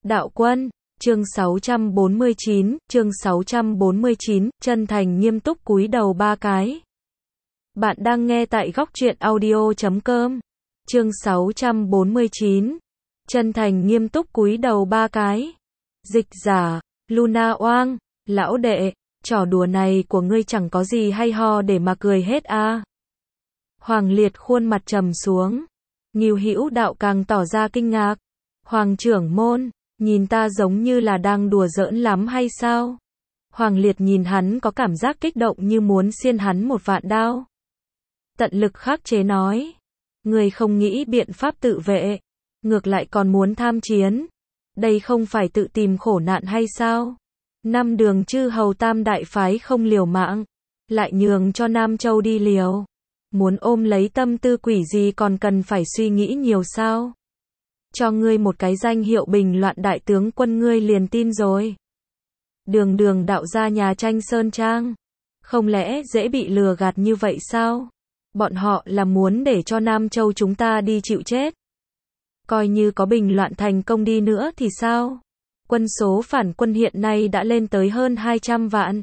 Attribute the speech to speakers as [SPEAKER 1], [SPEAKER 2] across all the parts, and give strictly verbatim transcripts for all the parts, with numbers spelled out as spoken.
[SPEAKER 1] Đạo quân, chương sáu trăm bốn mươi chín, chương sáu trăm bốn mươi chín, chân thành nghiêm túc cúi đầu ba cái. Bạn đang nghe tại góc truyện audio chấm com. Chương sáu trăm bốn mươi chín. Chân thành nghiêm túc cúi đầu ba cái. Dịch giả, Luna Oang, lão đệ, trò đùa này của ngươi chẳng có gì hay ho để mà cười hết a. Hoàng Liệt khuôn mặt trầm xuống. Ngưu Hữu Đạo càng tỏ ra kinh ngạc. Hoàng trưởng môn, nhìn ta giống như là đang đùa giỡn lắm hay sao? Hoàng Liệt nhìn hắn có cảm giác kích động như muốn xiên hắn một vạn đao. Tận lực khắc chế nói. Người không nghĩ biện pháp tự vệ, ngược lại còn muốn tham chiến. Đây không phải tự tìm khổ nạn hay sao? Năm đường chư hầu tam đại phái không liều mạng, lại nhường cho Nam Châu đi liều. Muốn ôm lấy tâm tư quỷ gì còn cần phải suy nghĩ nhiều sao? Cho ngươi một cái danh hiệu bình loạn đại tướng quân ngươi liền tin rồi. Đường đường đạo gia nhà tranh Sơn Trang. Không lẽ dễ bị lừa gạt như vậy sao? Bọn họ là muốn để cho Nam Châu chúng ta đi chịu chết. Coi như có bình loạn thành công đi nữa thì sao? Quân số phản quân hiện nay đã lên tới hơn hai trăm vạn.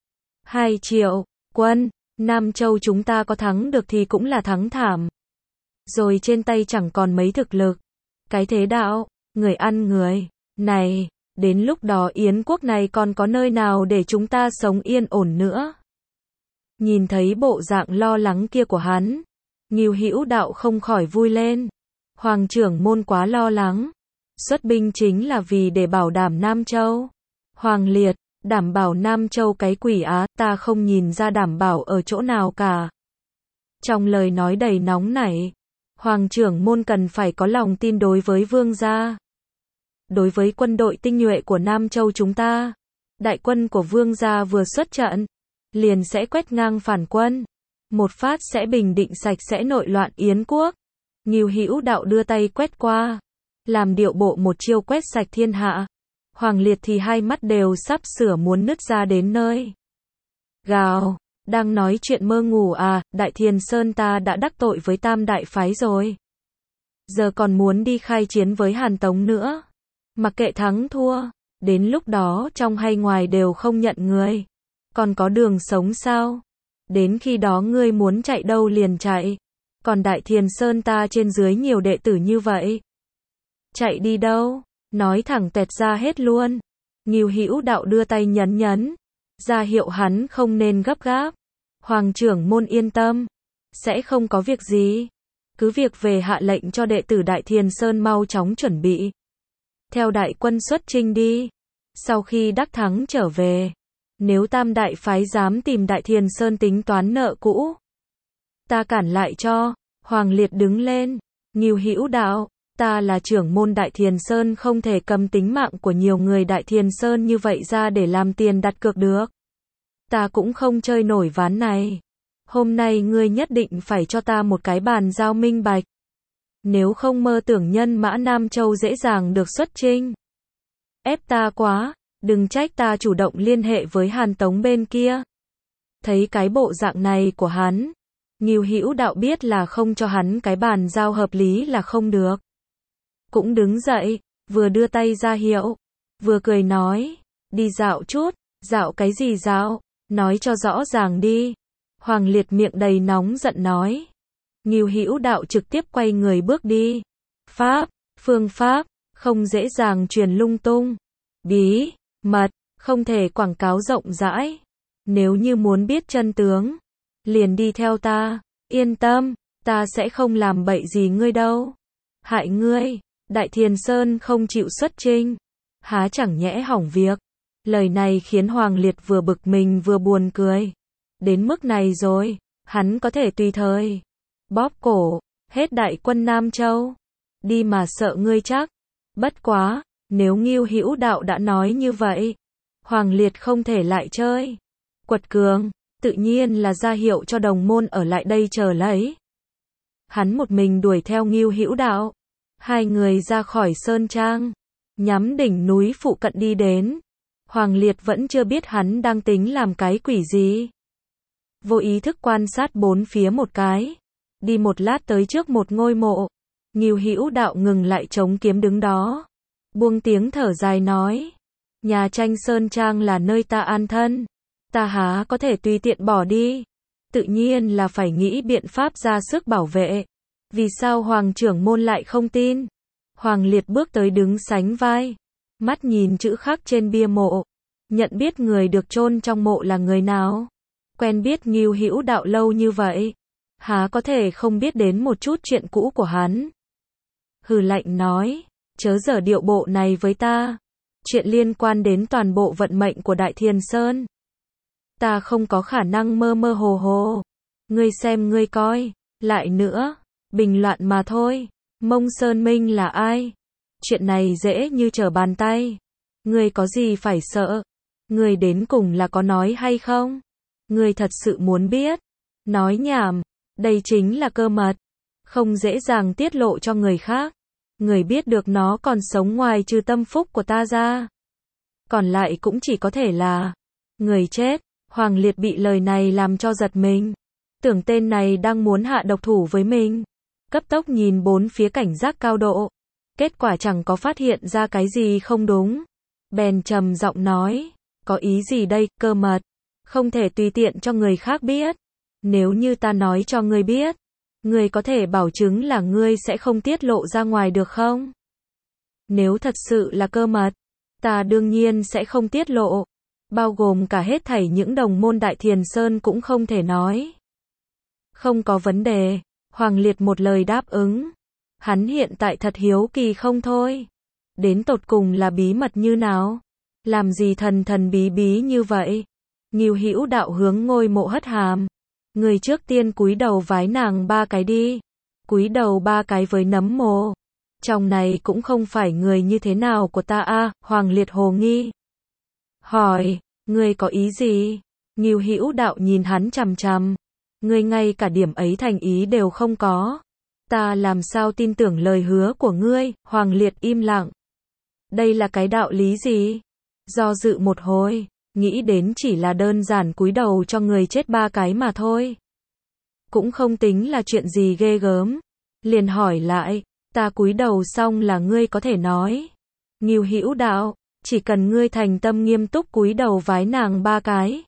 [SPEAKER 1] hai triệu quân, Nam Châu chúng ta có thắng được thì cũng là thắng thảm. Rồi trên tay chẳng còn mấy thực lực. Cái thế đạo, người ăn người, này, đến lúc đó Yến quốc này còn có nơi nào để chúng ta sống yên ổn nữa. Nhìn thấy bộ dạng lo lắng kia của hắn, Ngưu Hữu Đạo không khỏi vui lên. Hoàng trưởng môn quá lo lắng. Xuất binh chính là vì để bảo đảm Nam Châu. Hoàng Liệt, đảm bảo Nam Châu cái quỷ á, ta không nhìn ra đảm bảo ở chỗ nào cả. Trong lời nói đầy nóng nảy, Hoàng trưởng môn cần phải có lòng tin đối với vương gia. Đối với quân đội tinh nhuệ của Nam Châu chúng ta, đại quân của vương gia vừa xuất trận, liền sẽ quét ngang phản quân. Một phát sẽ bình định sạch sẽ nội loạn Yến quốc. Ngưu Hữu Đạo đưa tay quét qua, làm điệu bộ một chiêu quét sạch thiên hạ. Hoàng Liệt thì hai mắt đều sắp sửa muốn nứt ra đến nơi. Gào, đang nói chuyện mơ ngủ à, Đại Thiền Sơn ta đã đắc tội với tam đại phái rồi. Giờ còn muốn đi khai chiến với Hàn Tống nữa. Mặc kệ thắng thua, đến lúc đó trong hay ngoài đều không nhận người. Còn có đường sống sao? Đến khi đó ngươi muốn chạy đâu liền chạy. Còn Đại Thiền Sơn ta trên dưới nhiều đệ tử như vậy. Chạy đi đâu? Nói thẳng tẹt ra hết luôn. Ngưu Hữu Đạo đưa tay nhấn nhấn, ra hiệu hắn không nên gấp gáp. Hoàng trưởng môn yên tâm, sẽ không có việc gì. Cứ việc về hạ lệnh cho đệ tử Đại Thiền Sơn mau chóng chuẩn bị. Theo đại quân xuất chinh đi. Sau khi đắc thắng trở về, nếu tam đại phái dám tìm Đại Thiền Sơn tính toán nợ cũ, ta cản lại cho. Hoàng Liệt đứng lên. Ngưu Hữu Đạo, ta là trưởng môn Đại Thiền Sơn không thể cầm tính mạng của nhiều người Đại Thiền Sơn như vậy ra để làm tiền đặt cược được. Ta cũng không chơi nổi ván này. Hôm nay ngươi nhất định phải cho ta một cái bàn giao minh bạch. Nếu không mơ tưởng nhân mã Nam Châu dễ dàng được xuất chinh. Ép ta quá, đừng trách ta chủ động liên hệ với Hàn Tống bên kia. Thấy cái bộ dạng này của hắn, Ngưu Hữu Đạo biết là không cho hắn cái bàn giao hợp lý là không được. Cũng đứng dậy, vừa đưa tay ra hiệu, vừa cười nói, đi dạo chút. Dạo cái gì dạo? Nói cho rõ ràng đi. Hoàng Liệt miệng đầy nóng giận nói. Ngưu Hữu Đạo trực tiếp quay người bước đi. Pháp, phương pháp, không dễ dàng truyền lung tung. Bí, mật, không thể quảng cáo rộng rãi. Nếu như muốn biết chân tướng, liền đi theo ta. Yên tâm, ta sẽ không làm bậy gì ngươi đâu. Hại ngươi, Đại Thiền Sơn không chịu xuất chinh. Há chẳng nhẽ hỏng việc. Lời này khiến Hoàng Liệt vừa bực mình vừa buồn cười. Đến mức này rồi, hắn có thể tùy thời bóp cổ hết đại quân Nam Châu. Đi mà sợ ngươi chắc. Bất quá, nếu Ngưu Hữu Đạo đã nói như vậy, Hoàng Liệt không thể lại chơi quật cường, tự nhiên là ra hiệu cho đồng môn ở lại đây chờ lấy. Hắn một mình đuổi theo Ngưu Hữu Đạo. Hai người ra khỏi Sơn Trang, nhắm đỉnh núi phụ cận đi đến. Hoàng Liệt vẫn chưa biết hắn đang tính làm cái quỷ gì. Vô ý thức quan sát bốn phía một cái. Đi một lát tới trước một ngôi mộ. Ngưu Hữu Đạo ngừng lại chống kiếm đứng đó. buông tiếng thở dài nói, nhà tranh Sơn Trang là nơi ta an thân, ta há có thể tùy tiện bỏ đi, tự nhiên là phải nghĩ biện pháp ra sức bảo vệ. Vì sao Hoàng trưởng môn lại không tin? Hoàng Liệt bước tới đứng sánh vai, mắt nhìn chữ khắc trên bia mộ, nhận biết người được chôn trong mộ là người nào. Quen biết Ngưu Hữu Đạo lâu như vậy, há có thể không biết đến một chút chuyện cũ của hắn. Hừ lạnh nói, chớ giở điệu bộ này với ta, chuyện liên quan đến toàn bộ vận mệnh của Đại Thiền Sơn. Ta không có khả năng mơ mơ hồ hồ, ngươi xem ngươi coi, lại nữa, bình loạn mà thôi. Mông Sơn Minh là ai? Chuyện này dễ như trở bàn tay. Ngươi có gì phải sợ? Ngươi đến cùng là có nói hay không? Ngươi thật sự muốn biết? Nói nhảm, đây chính là cơ mật, không dễ dàng tiết lộ cho người khác. Người biết được nó còn sống ngoài trừ tâm phúc của ta ra, còn lại cũng chỉ có thể là người chết. Hoàng Liệt bị lời này làm cho giật mình, tưởng tên này đang muốn hạ độc thủ với mình. Cấp tốc nhìn bốn phía cảnh giác cao độ, kết quả chẳng có phát hiện ra cái gì không đúng. Bèn trầm giọng nói, có ý gì đây, cơ mật, không thể tùy tiện cho người khác biết. Nếu như ta nói cho ngươi biết, ngươi có thể bảo chứng là ngươi sẽ không tiết lộ ra ngoài được không? Nếu thật sự là cơ mật, ta đương nhiên sẽ không tiết lộ, bao gồm cả hết thảy những đồng môn Đại Thiền Sơn cũng không thể nói. Không có vấn đề. Hoàng Liệt một lời đáp ứng. Hắn hiện tại thật hiếu kỳ không thôi. Đến tột cùng là bí mật như nào? Làm gì thần thần bí bí như vậy? Ngưu Hữu Đạo hướng ngôi mộ hất hàm. Người trước tiên cúi đầu vái nàng ba cái đi. Cúi đầu ba cái với nấm mồ. Trong này cũng không phải người như thế nào của ta a. À, Hoàng Liệt hồ nghi. Hỏi, ngươi có ý gì? Ngưu Hữu Đạo nhìn hắn chằm chằm. Ngươi ngay cả điểm ấy thành ý đều không có. Ta làm sao tin tưởng lời hứa của ngươi? Hoàng Liệt im lặng. Đây là cái đạo lý gì? Do dự một hồi, nghĩ đến chỉ là đơn giản cúi đầu cho người chết ba cái mà thôi. Cũng không tính là chuyện gì ghê gớm. Liền hỏi lại, ta cúi đầu xong là ngươi có thể nói. Ngưu Hữu Đạo, chỉ cần ngươi thành tâm nghiêm túc cúi đầu vái nàng ba cái.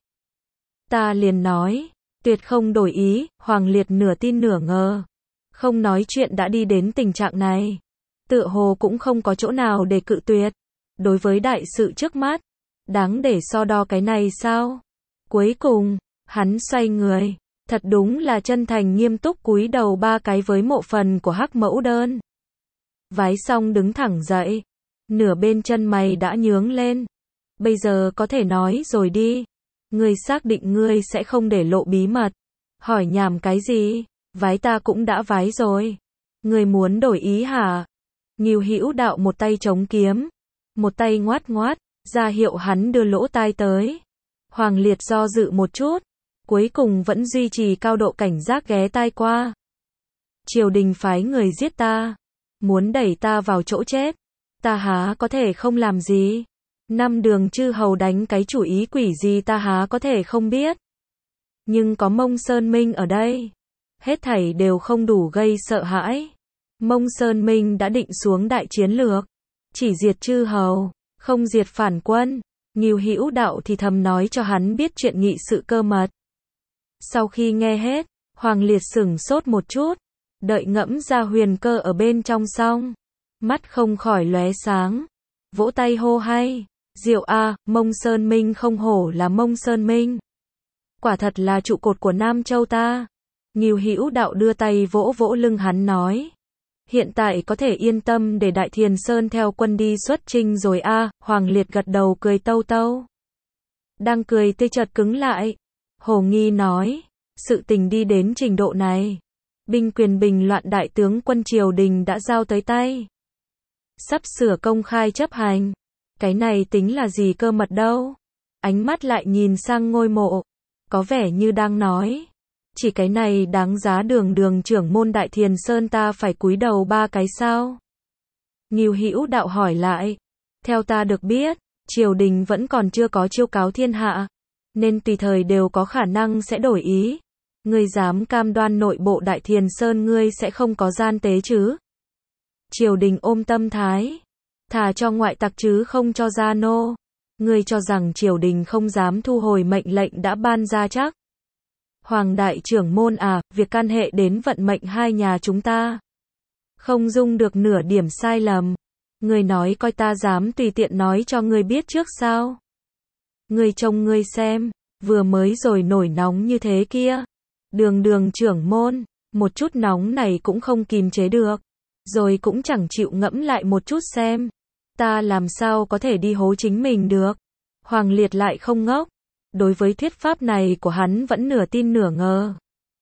[SPEAKER 1] Ta liền nói. Tuyệt không đổi ý. Hoàng Liệt nửa tin nửa ngờ. Không nói chuyện đã đi đến tình trạng này, tựa hồ cũng không có chỗ nào để cự tuyệt. Đối với đại sự trước mắt, đáng để so đo cái này sao? Cuối cùng, hắn xoay người, thật đúng là chân thành nghiêm túc cúi đầu ba cái với mộ phần của Hắc Mẫu Đơn. Vái xong đứng thẳng dậy, nửa bên chân mày đã nhướng lên. Bây giờ có thể nói rồi đi. Ngươi xác định ngươi sẽ không để lộ bí mật? Hỏi nhảm cái gì? Vái ta cũng đã vái rồi. Ngươi muốn đổi ý hả? Ngưu Hữu Đạo một tay chống kiếm, một tay ngoát ngoát, ra hiệu hắn đưa lỗ tai tới. Hoàng Liệt do dự một chút, cuối cùng vẫn duy trì cao độ cảnh giác ghé tai qua. Triều đình phái người giết ta, muốn đẩy ta vào chỗ chết, ta há có thể không làm gì? Năm Đường chư hầu đánh cái chủ ý quỷ gì ta há có thể không biết? Nhưng có Mông Sơn Minh ở đây, hết thảy đều không đủ gây sợ hãi. Mông Sơn Minh đã định xuống đại chiến lược, chỉ diệt chư hầu, không diệt phản quân. Ngưu Hữu Đạo thì thầm nói cho hắn biết chuyện nghị sự cơ mật. Sau khi nghe hết, Hoàng Liệt sửng sốt một chút, đợi ngẫm ra huyền cơ ở bên trong xong, mắt không khỏi lóe sáng, vỗ tay hô hay, diệu a, Mông Sơn Minh không hổ là Mông Sơn Minh. Quả thật là trụ cột của Nam Châu ta. Ngưu Hữu Đạo đưa tay vỗ vỗ lưng hắn nói, hiện tại có thể yên tâm để Đại Thiền Sơn theo quân đi xuất chinh rồi a. À, Hoàng Liệt gật đầu cười tâu tâu. Đang cười tê chợt cứng lại. Hồ nghi nói, sự tình đi đến trình độ này, binh quyền bình loạn đại tướng quân triều đình đã giao tới tay, sắp sửa công khai chấp hành. Cái này tính là gì cơ mật đâu? Ánh mắt lại nhìn sang ngôi mộ, có vẻ như đang nói, chỉ cái này đáng giá Đường Đường trưởng môn Đại Thiền Sơn ta phải cúi đầu ba cái sao? Ngưu Hữu Đạo hỏi lại, theo ta được biết, triều đình vẫn còn chưa có chiêu cáo thiên hạ, nên tùy thời đều có khả năng sẽ đổi ý. Ngươi dám cam đoan nội bộ Đại Thiền Sơn ngươi sẽ không có gian tế chứ? Triều đình ôm tâm thái, thà cho ngoại tặc chứ không cho gia nô. Ngươi cho rằng triều đình không dám thu hồi mệnh lệnh đã ban ra chắc? Hoàng đại trưởng môn à, việc can hệ đến vận mệnh hai nhà chúng ta. Không dung được nửa điểm sai lầm. Ngươi nói coi ta dám tùy tiện nói cho ngươi biết trước sao? Ngươi trông ngươi xem, vừa mới rồi nổi nóng như thế kia. Đường đường trưởng môn, một chút nóng này cũng không kìm chế được. Rồi cũng chẳng chịu ngẫm lại một chút xem. Ta làm sao có thể đi hố chính mình được? Hoàng Liệt lại không ngốc. Đối với thuyết pháp này của hắn vẫn nửa tin nửa ngờ.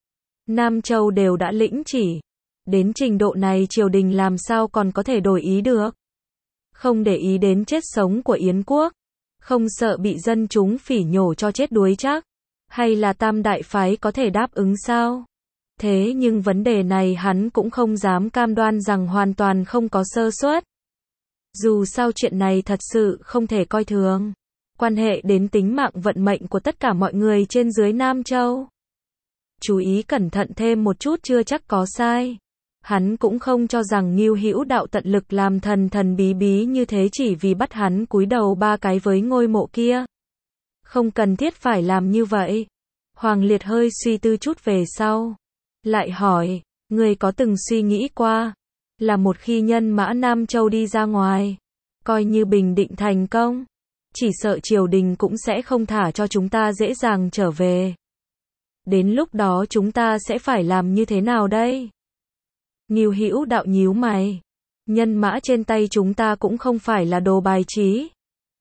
[SPEAKER 1] Nam Châu đều đã lĩnh chỉ. Đến trình độ này triều đình làm sao còn có thể đổi ý được? Không để ý đến chết sống của Yến quốc. Không sợ bị dân chúng phỉ nhổ cho chết đuối chắc. Hay là tam đại phái có thể đáp ứng sao? Thế nhưng vấn đề này hắn cũng không dám cam đoan rằng hoàn toàn không có sơ suất. Dù sao chuyện này thật sự không thể coi thường. Quan hệ đến tính mạng vận mệnh của tất cả mọi người trên dưới Nam Châu. Chú ý cẩn thận thêm một chút chưa chắc có sai. Hắn cũng không cho rằng Ngưu Hữu Đạo tận lực làm thần thần bí bí như thế chỉ vì bắt hắn cúi đầu ba cái với ngôi mộ kia. Không cần thiết phải làm như vậy. Hoàng Liệt hơi suy tư chút về sau. Lại hỏi, ngươi có từng suy nghĩ qua, là một khi nhân mã Nam Châu đi ra ngoài, coi như bình định thành công, chỉ sợ triều đình cũng sẽ không thả cho chúng ta dễ dàng trở về. Đến lúc đó chúng ta sẽ phải làm như thế nào đây? Ngưu Hữu Đạo nhíu mày. Nhân mã trên tay chúng ta cũng không phải là đồ bài trí.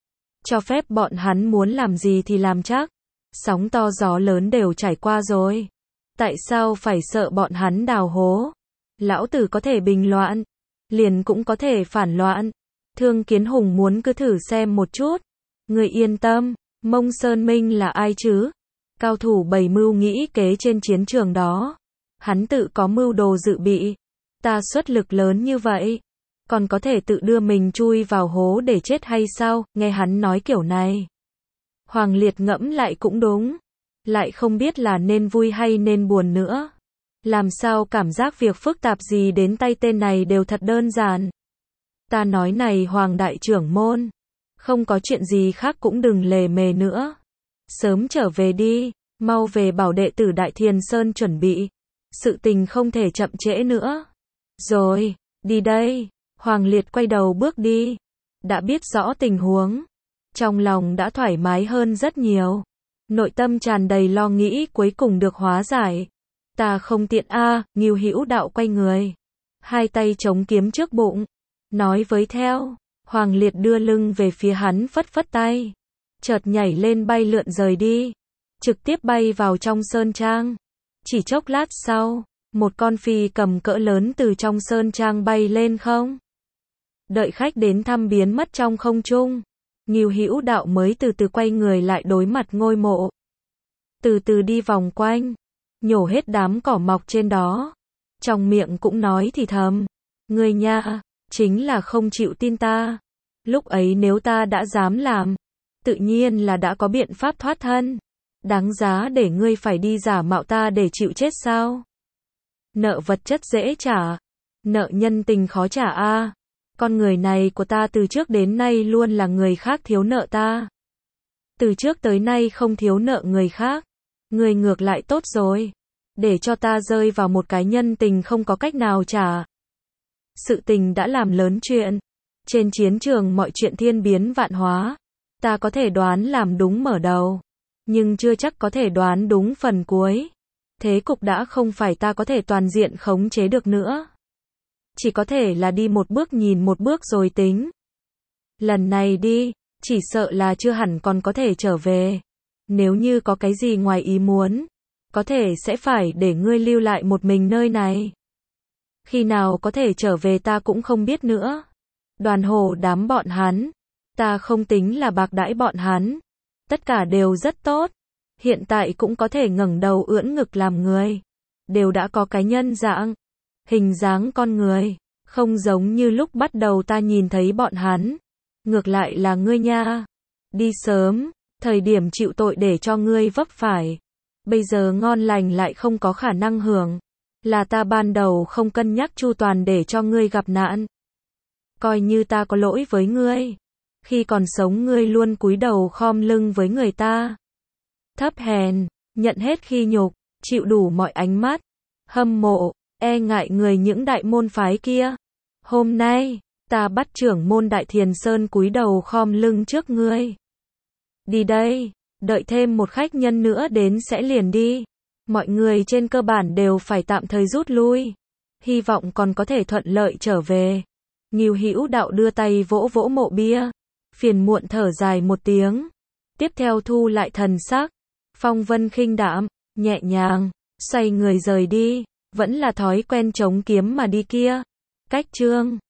[SPEAKER 1] Cho phép bọn hắn muốn làm gì thì làm chắc. Sóng to gió lớn đều trải qua rồi. Tại sao phải sợ bọn hắn đào hố? Lão tử có thể bình loạn, liền cũng có thể phản loạn. Thương Kiến Hùng muốn cứ thử xem một chút. Người yên tâm, Mông Sơn Minh là ai chứ? Cao thủ bày mưu nghĩ kế trên chiến trường đó. Hắn tự có mưu đồ dự bị. Ta xuất lực lớn như vậy, còn có thể tự đưa mình chui vào hố để chết hay sao? Nghe hắn nói kiểu này, Hoàng Liệt ngẫm lại cũng đúng. Lại không biết là nên vui hay nên buồn nữa. Làm sao cảm giác việc phức tạp gì đến tay tên này đều thật đơn giản. Ta nói này Hoàng đại trưởng môn, không có chuyện gì khác cũng đừng lề mề nữa. Sớm trở về đi, mau về bảo đệ tử Đại Thiền Sơn chuẩn bị. Sự tình không thể chậm trễ nữa. Rồi, đi đây. Hoàng Liệt quay đầu bước đi. Đã biết rõ tình huống, trong lòng đã thoải mái hơn rất nhiều. Nội tâm tràn đầy lo nghĩ cuối cùng được hóa giải. Ta không tiện a, à, Ngưu Hữu Đạo quay người, hai tay chống kiếm trước bụng, nói với theo. Hoàng Liệt đưa lưng về phía hắn phất phất tay, chợt nhảy lên bay lượn rời đi, trực tiếp bay vào trong sơn trang. Chỉ chốc lát sau, một con phi cầm cỡ lớn từ trong sơn trang bay lên không. Đợi khách đến thăm biến mất trong không trung, Ngưu Hữu Đạo mới từ từ quay người lại đối mặt ngôi mộ. Từ từ đi vòng quanh, nhổ hết đám cỏ mọc trên đó. Trong miệng cũng nói thì thầm, ngươi nha, chính là không chịu tin ta. Lúc ấy nếu ta đã dám làm, tự nhiên là đã có biện pháp thoát thân. Đáng giá để ngươi phải đi giả mạo ta để chịu chết sao? Nợ vật chất dễ trả, nợ nhân tình khó trả a. À. Con người này của ta từ trước đến nay luôn là người khác thiếu nợ ta. Từ trước tới nay không thiếu nợ người khác. Người ngược lại tốt rồi, để cho ta rơi vào một cái nhân tình không có cách nào trả. Sự tình đã làm lớn chuyện. Trên chiến trường mọi chuyện thiên biến vạn hóa. Ta có thể đoán làm đúng mở đầu, nhưng chưa chắc có thể đoán đúng phần cuối. Thế cục đã không phải ta có thể toàn diện khống chế được nữa. Chỉ có thể là đi một bước nhìn một bước rồi tính. Lần này đi, chỉ sợ là chưa hẳn còn có thể trở về. Nếu như có cái gì ngoài ý muốn, có thể sẽ phải để ngươi lưu lại một mình nơi này. Khi nào có thể trở về ta cũng không biết nữa. Đoàn hổ đám bọn hắn, ta không tính là bạc đãi bọn hắn. Tất cả đều rất tốt. Hiện tại cũng có thể ngẩng đầu ưỡn ngực làm người. Đều đã có cái nhân dạng, hình dáng con người, không giống như lúc bắt đầu ta nhìn thấy bọn hắn. Ngược lại là ngươi nha, đi sớm, thời điểm chịu tội để cho ngươi vấp phải. Bây giờ ngon lành lại không có khả năng hưởng. Là ta ban đầu không cân nhắc chu toàn để cho ngươi gặp nạn. coi như ta có lỗi với ngươi. Khi còn sống ngươi luôn cúi đầu khom lưng với người ta. Thấp hèn, nhận hết khi nhục, chịu đủ mọi ánh mắt, hâm mộ, e ngại người những đại môn phái kia. Hôm nay, ta bắt trưởng môn Đại Thiền Sơn cúi đầu khom lưng trước ngươi. Đi đây, đợi thêm một khách nhân nữa đến sẽ liền đi. Mọi người trên cơ bản đều phải tạm thời rút lui. Hy vọng còn có thể thuận lợi trở về. Ngưu Hữu Đạo đưa tay vỗ vỗ mộ bia. Phiền muộn thở dài một tiếng. Tiếp theo thu lại thần sắc. Phong vân khinh đạm, nhẹ nhàng, xoay người rời đi. Vẫn là thói quen chống kiếm mà đi kia. Cách chương